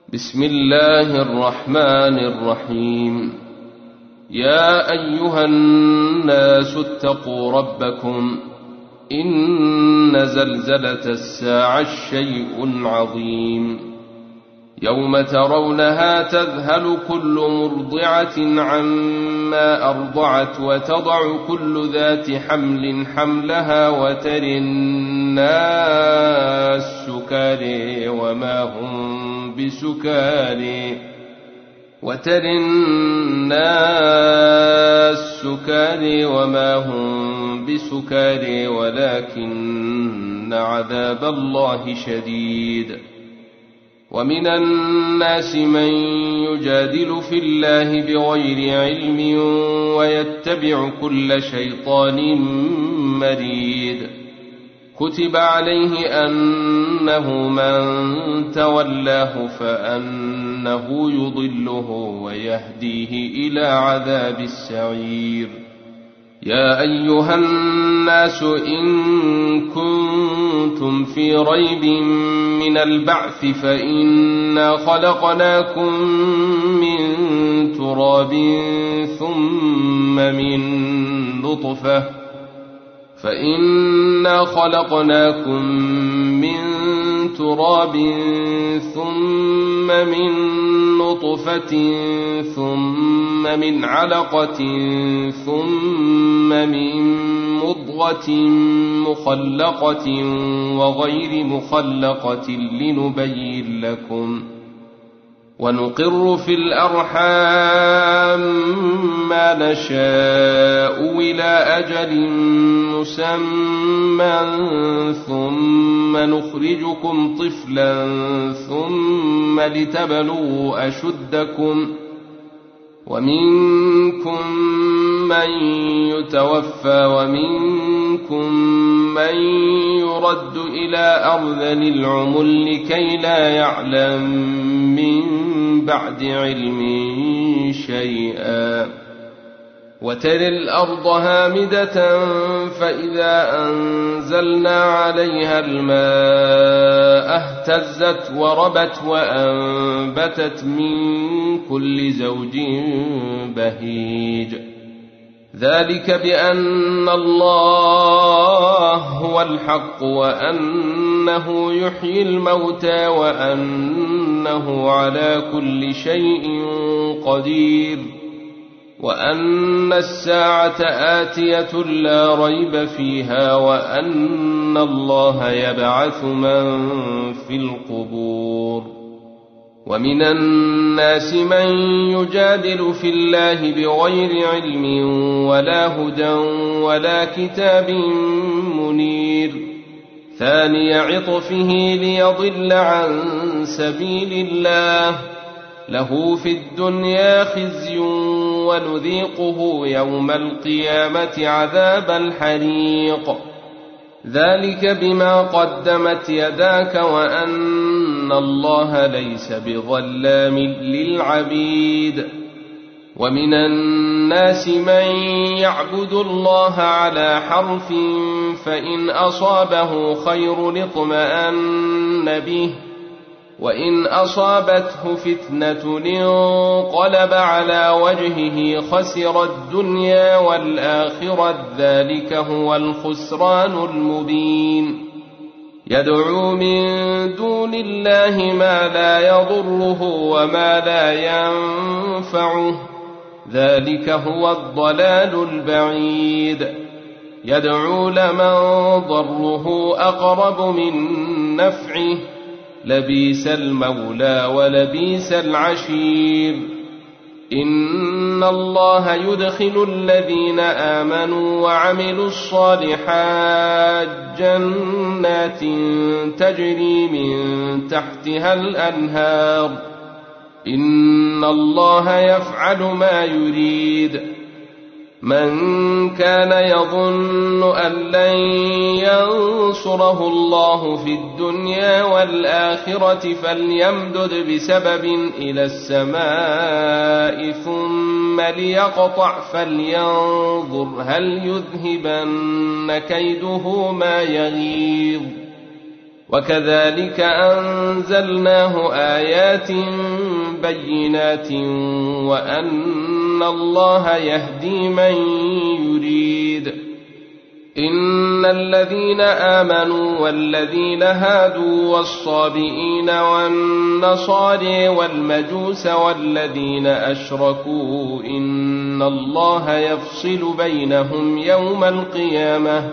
بسم الله الرحمن الرحيم. يا أيها الناس اتقوا ربكم إن زلزلة الساعة شيء عظيم يوم ترونها تذهل كل مرضعة عما أرضعت وتضع كل ذات حمل حملها وترى الناس سكارى وما هم بسكارى ولكن عذاب الله شديد. ومن الناس من يجادل في الله بغير علم ويتبع كل شيطان مريد. كتب عليه أنه من تولاه فأنه يضله ويهديه إلى عذاب السعير. يا أيها الناس إن كنتم في ريب من البعث فإنا خلقناكم من تراب ثم من نطفة ثم من علقة ثم من مضغة مخلقة وغير مخلقة لنبين لكم. ونقر في الأرحام ما نشاء إلى أجل مسمى ثم نخرجكم طفلا ثم لتبلغوا أشدكم ومنكم من يتوفى ومنكم من يرد إلى أرذل العمر لكي لا يعلم من بعد علم شيئا. وترى الأرض هامدة فإذا أنزلنا عليها الماء اهتزت وربت وأنبتت من كل زوج بهيج. ذلك بأن الله هو الحق وأنه يحيي الموتى وأنه على كل شيء قدير وأن الساعة آتية لا ريب فيها وأن الله يبعث من في القبور. ومن الناس من يجادل في الله بغير علم ولا هدى ولا كتاب منير. ثاني عطفه ليضل عن سبيل الله له في الدنيا خزي ونذيقه يوم القيامة عذاب الحريق. ذلك بما قدمت يداك وأن الله ليس بظلام للعبيد. ومن الناس من يعبد الله على حرف فإن أصابه خير اطمأن به وإن أصابته فتنة انقلب على وجهه خسر الدنيا والآخرة ذلك هو الخسران المبين. يدعو من دون الله ما لا يضره وما لا ينفعه ذلك هو الضلال البعيد. يدعو لمن ضره أقرب من نفعه لبيس المولى ولبيس العشير. إن الله يدخل الذين آمنوا وعملوا الصالحات جنات تجري من تحتها الأنهار. إن الله يفعل ما يريد. من كان يظن أن لن ينصره الله في الدنيا والآخرة فليمدد بسبب إلى السماء ثم ليقطع فلينظر هل يذهبن كيده ما يغيظ. وكذلك أنزلناه آيات بينات وأن الله يهدي من يريد. إن الذين آمنوا والذين هادوا والصابئين والنصارى والمجوس والذين أشركوا إن الله يفصل بينهم يوم القيامة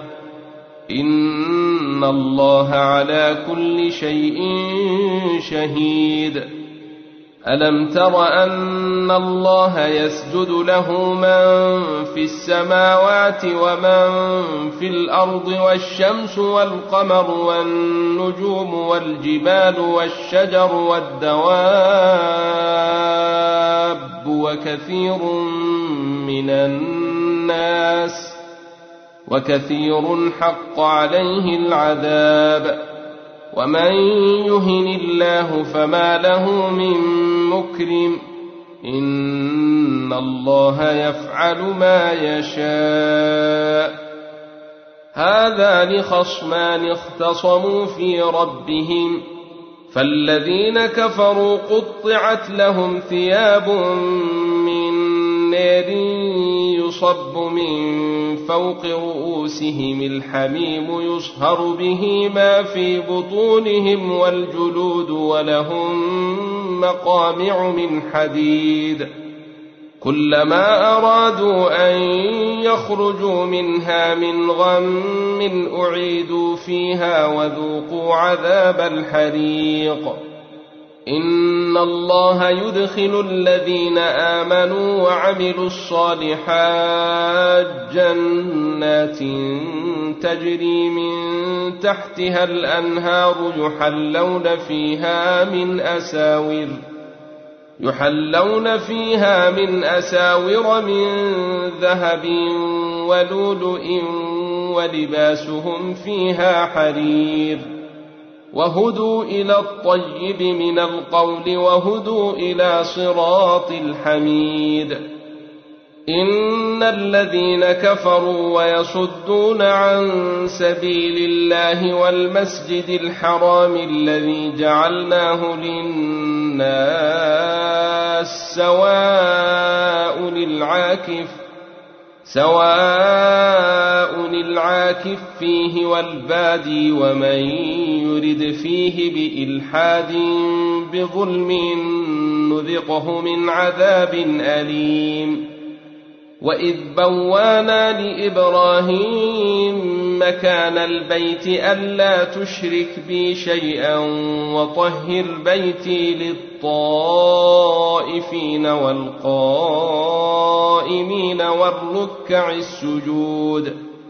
إن الله على كل شيء شهيد. ألم تر أن الله يسجد له من في السماوات ومن في الأرض والشمس والقمر والنجوم والجبال والشجر والدواب وكثير حق عليه العذاب ومن يهن الله فما له من مكرم إن الله يفعل ما يشاء. هذان خصمان اختصموا في ربهم فالذين كفروا قطعت لهم ثياب من نار يصب من فوق رؤوسهم الحميم يصهر به ما في بطونهم والجلود ولهم مقامع من حديد كلما أرادوا أن يخرجوا منها من غم أعيدوا فيها وذوقوا عذاب الحريق. إن الله يدخل الذين آمنوا وعملوا الصالحات جنات تجري من تحتها الأنهار يحلون فيها من أساور من ذهب ولؤلؤ ولباسهم فيها حرير وهدوا إلى الطيب من القول وهدوا إلى صراط الحميد. إن الذين كفروا ويصدون عن سبيل الله والمسجد الحرام الذي جعلناه للناس سواء العاكف فيه والبادي ومن يرد فيه بإلحاد بظلم نذقه من عذاب أليم. وإذ بوانا لإبراهيم مكان البيت ألا تشرك بي شيئا وطهر بيتي للطائفين والقائمين والركع السجود.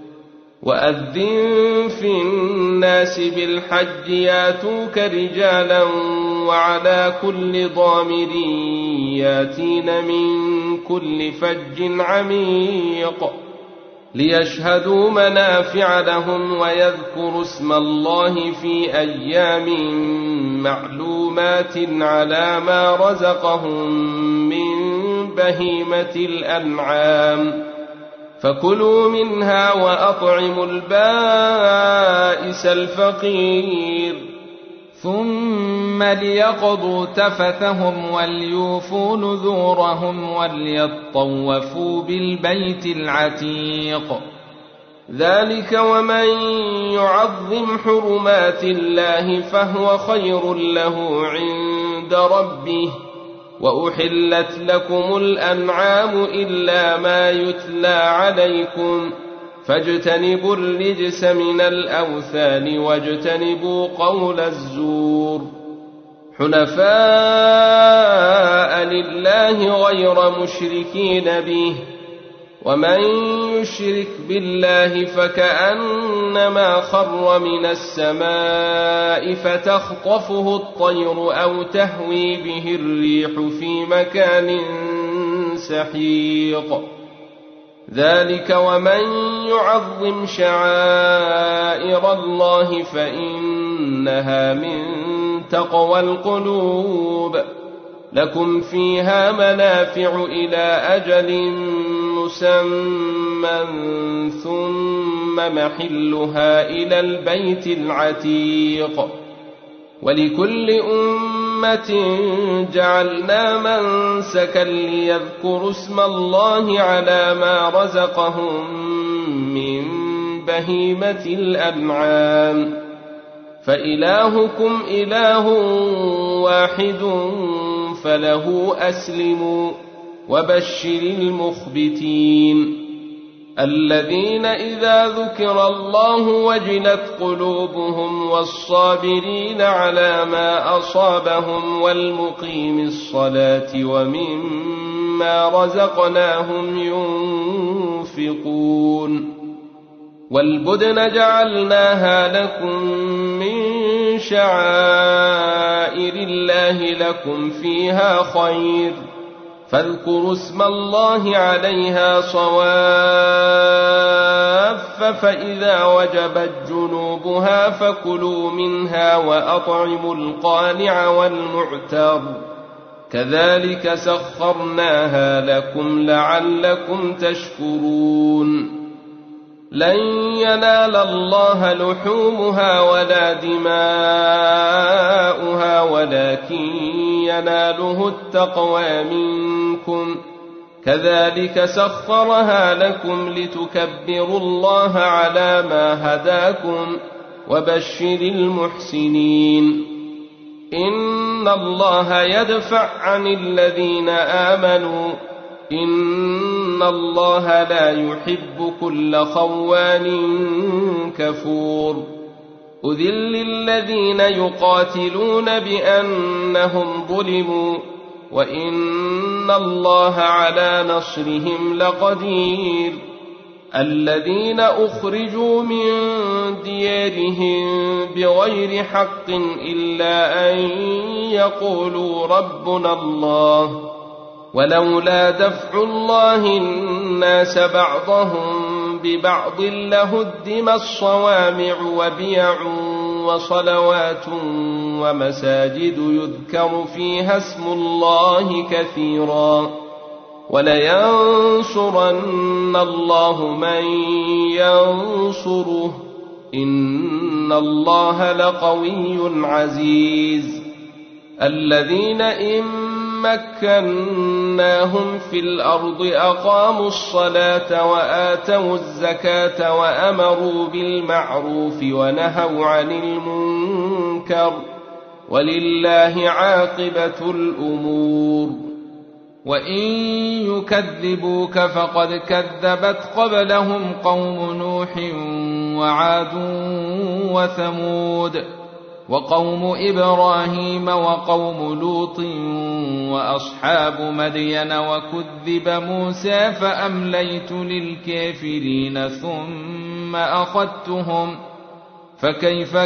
وأذن في الناس بالحج ياتوك رجالا وعلى كل ضامر ياتين من كل فج عميق ليشهدوا منافع لهم ويذكروا اسم الله في أيام معلومات على ما رزقهم من بهيمة الأنعام فكلوا منها وأطعموا البائس الفقير ثم ليقضوا تفثهم وليوفوا نذورهم وليطوفوا بالبيت العتيق. ذلك ومن يعظم حرمات الله فهو خير له عند ربه. وأحلت لكم الأنعام إلا ما يتلى عليكم فاجتنبوا الرجس من الأوثان واجتنبوا قول الزور حنفاء لله غير مشركين به ومن يشرك بالله فكأنما خر من السماء فتخطفه الطير أو تهوي به الريح في مكان سحيق. ذلك ومن يعظم شعائر الله فإنها من تقوى القلوب. لكم فيها منافع إلى أجل مسمى ثم محلها إلى البيت العتيق ولكل أمة جعلنا منسكا ليذكروا اسم الله على ما رزقهم من بهيمة الأنعام فإلهكم إله واحد فله أسلموا وبشر المخبتين الذين إذا ذكر الله وجلت قلوبهم والصابرين على ما أصابهم والمقيم الصلاة ومما رزقناهم ينفقون والبدن جعلناها لكم من شعائر الله لكم فيها خير فاذكروا اسم الله عليها صواف فإذا وجبت جنوبها فكلوا منها وأطعموا القانع والمعتر كذلك سخرناها لكم لعلكم تشكرون لن ينال الله لحومها ولا دماؤها ولكن يناله التقوى منكم كذلك سخرها لكم لتكبروا الله على ما هداكم وبشر المحسنين إن الله يدفع عن الذين آمنوا إن الله لا يحب كل خوان كفور أذل الذين يقاتلون بأنهم ظلموا وإن الله على نصرهم لقدير الذين أخرجوا من ديارهم بغير حق إلا أن يقولوا ربنا الله ولولا دفع الله الناس بعضهم ببعض لهدمت صوامع وبيع وصلوات ومساجد يذكر فيها اسم الله كثيرا ولينصرن الله من ينصره إن الله لقوي عزيز الذين إن مكناهم في الأرض أقاموا الصلاة وآتوا الزكاة وأمروا بالمعروف ونهوا عن المنكر ولله عاقبة الأمور وإن يكذبوك فقد كذبت قبلهم قوم نوح وعاد وثمود وقوم إبراهيم وقوم لوط وأصحاب مدين وكذب موسى فأمليت للكافرين ثم أخذتهم فكيف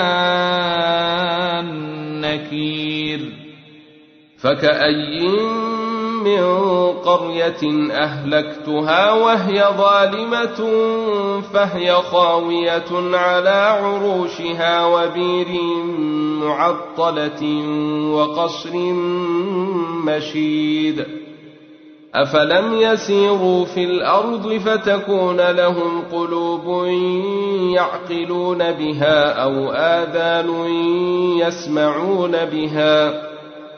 كان نكير فكأي من قرية أهلكتها وهي ظالمة فهي خاوية على عروشها وبير معطلة وقصر مشيد أفلم يسيروا في الأرض فتكون لهم قلوب يعقلون بها أو آذان يسمعون بها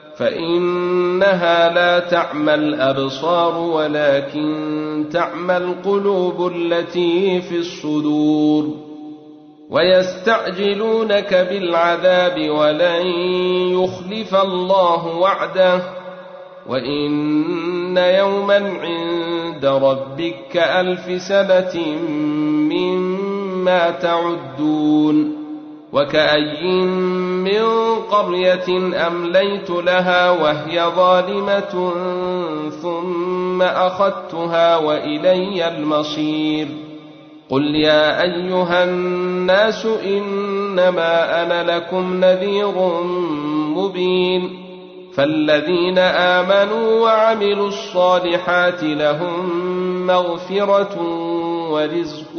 فإنها لا تعمى الأبصار ولكن تعمى القلوب التي في الصدور ويستعجلونك بالعذاب ولن يخلف الله وعده وإن يوما عند ربك كألف سنة مما تعدون وكأي من قرية أمليت لها وهي ظالمة ثم أخذتها وإلي المصير قل يا أيها الناس إنما أنا لكم نذير مبين فالذين آمنوا وعملوا الصالحات لهم مغفرة ورزق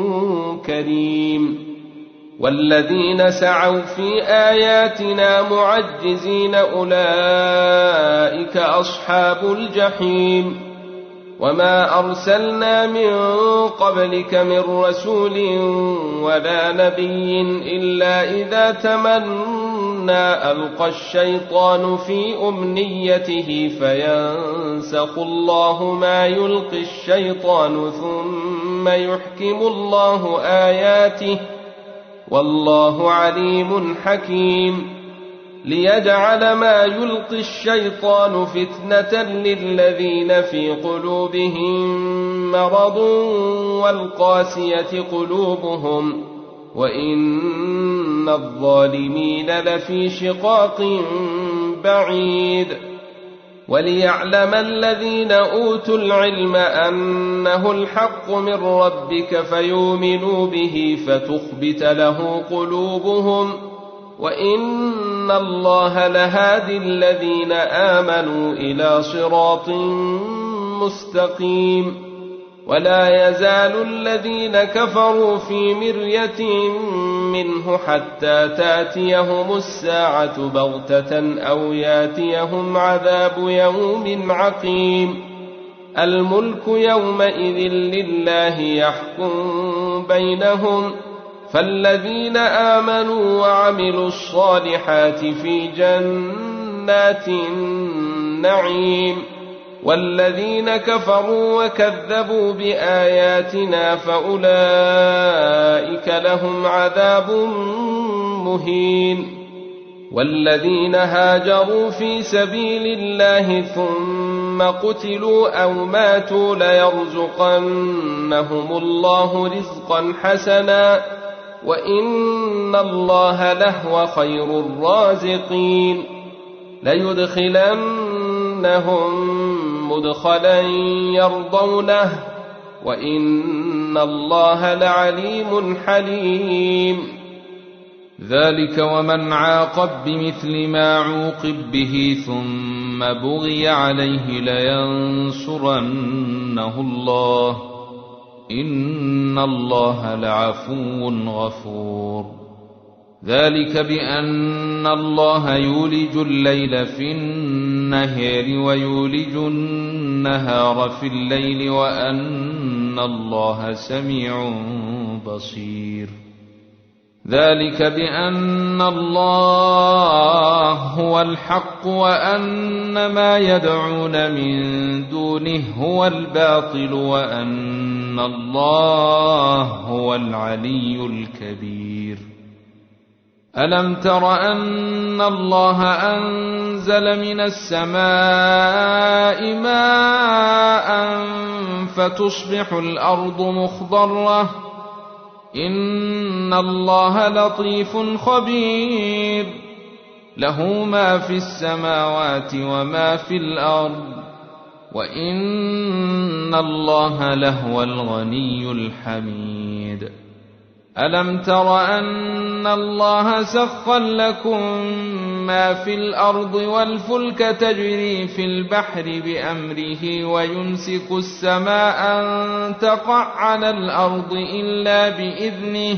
كريم والذين سعوا في آياتنا معجزين أولئك أصحاب الجحيم وما أرسلنا من قبلك من رسول ولا نبي إلا إذا تمنى ألقى الشيطان في أمنيته فينسخ الله ما يلقي الشيطان ثم يحكم الله آياته والله عليم حكيم ليجعل ما يلقي الشيطان فتنة للذين في قلوبهم مرض والقاسية قلوبهم وإن الظالمين لفي شقاق بعيد وليعلم الذين أوتوا العلم أنه الحق من ربك فيؤمنوا به فتخبت له قلوبهم وإن الله لهادي الذين آمنوا إلى صراط مستقيم ولا يزال الذين كفروا في مرية منه حتى تاتيهم الساعة بغتة أو ياتيهم عذاب يوم عقيم الملك يومئذ لله يحكم بينهم فالذين آمنوا وعملوا الصالحات في جنات النعيم والذين كفروا وكذبوا بآياتنا فأولئك لهم عذاب مهين والذين هاجروا في سبيل الله ثم قتلوا أو ماتوا ليرزقنهم الله رزقا حسنا وإن الله لهو خير الرازقين ليدخلنهم مدخلا يرضونه وإن الله لعليم حليم ذلك ومن عاقب بمثل ما عوقب به ثم بغي عليه لينصرنه الله إن الله لعفو غفور ذلك بأن الله يولج الليل في النهار ويولج النهار في الليل وأن الله سميع بصير ذلك بأن الله هو الحق وأن ما يدعون من دونه هو الباطل وأن الله هو العلي الكبير ألم تر أن الله أنزل من السماء ماء فتصبح الأرض مخضرة إن الله لطيف خبير له ما في السماوات وما في الأرض وإن الله لهو الغني الحميد ألم تر أن الله سخر لكم ما في الأرض والفلك تجري في البحر بأمره ويمسك السماء أن تقع على الأرض إلا بإذنه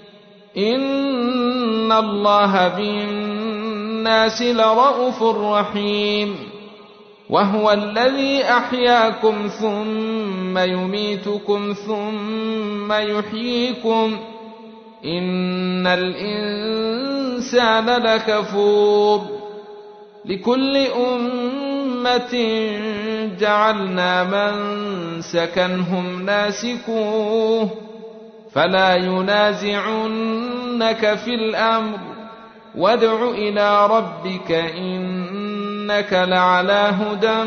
إن الله بالناس لرءوف رحيم وهو الذي أحياكم ثم يميتكم ثم يحييكم إن الإنسان لكفور لكل أمة جعلنا منسكنهم ناسكوه فلا ينازعنك في الأمر وادع إلى ربك إنك لعلى هدى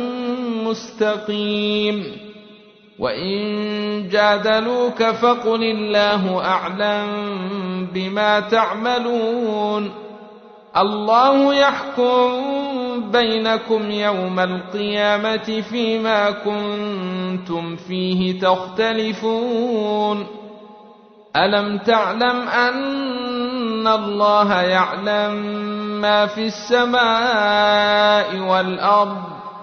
مستقيم وإن جادلوك فقل الله أعلم بما تعملون الله يحكم بينكم يوم القيامة فيما كنتم فيه تختلفون ألم تعلم أن الله يعلم ما في السماء والأرض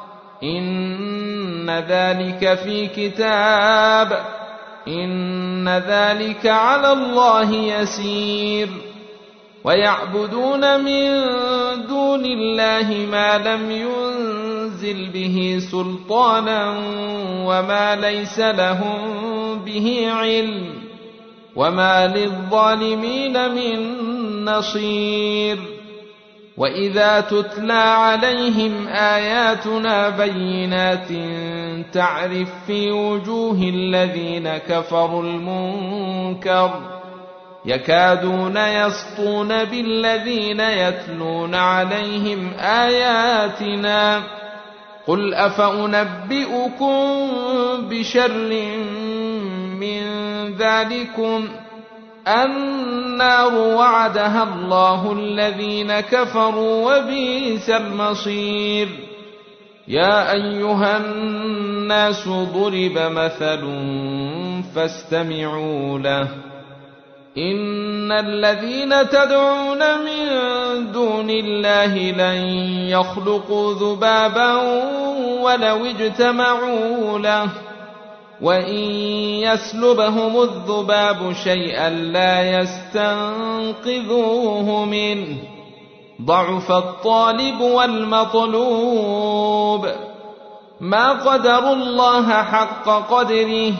إن ذلك في كتاب إن ذلك على الله يسير ويعبدون من دون الله ما لم ينزل ينزل به سلطانا وما ليس لهم به علم وما للظالمين من نصير. وإذا تتلى عليهم آياتنا بينات تعرف في وجوه الذين كفروا المنكر يكادون يسطون بالذين يتلون عليهم آياتنا. قل أفأنبئكم بشر من ذلكم النار وعدها الله الذين كفروا وبئس المصير. يا أيها الناس ضرب مثل فاستمعوا له إن الذين تدعون من دون الله لن يخلقوا ذبابا ولو اجتمعوا له وإن يسلبهم الذباب شيئا لا يستنقذوه منه ضعف الطالب والمطلوب. ما قدروا الله حق قدره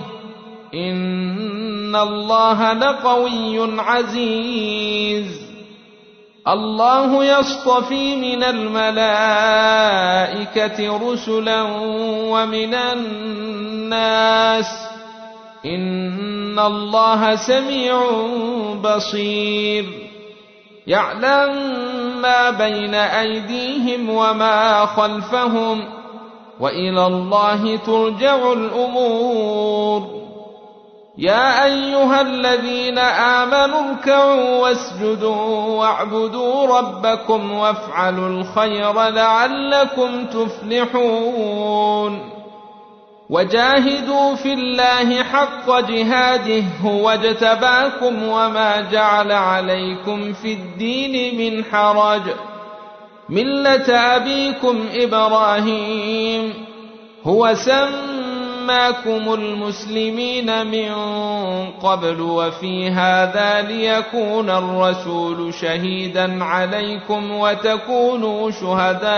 إن الله لقوي عزيز. الله يصطفي من الملائكة رسلا ومن الناس إن الله سميع بصير. يعلم ما بين أيديهم وما خلفهم وإلى الله ترجع الأمور. يا أيها الذين آمنوا اركعوا واسجدوا واعبدوا ربكم وافعلوا الخير لعلكم تفلحون. وجاهدوا في الله حق جهاده هو اجتباكم وما جعل عليكم في الدين من حرج ملة أبيكم إبراهيم هو سماكم المسلمين من قبل وفي هذا ليكون الرسول شهيدا عليكم وتكونوا شهداء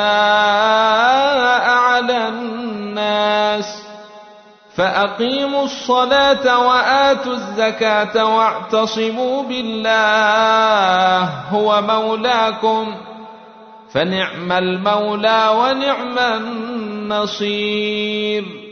على الناس. فأقيموا الصلاة وآتوا الزكاة واعتصموا بالله هو مولاكم فنعم المولى ونعم النصير.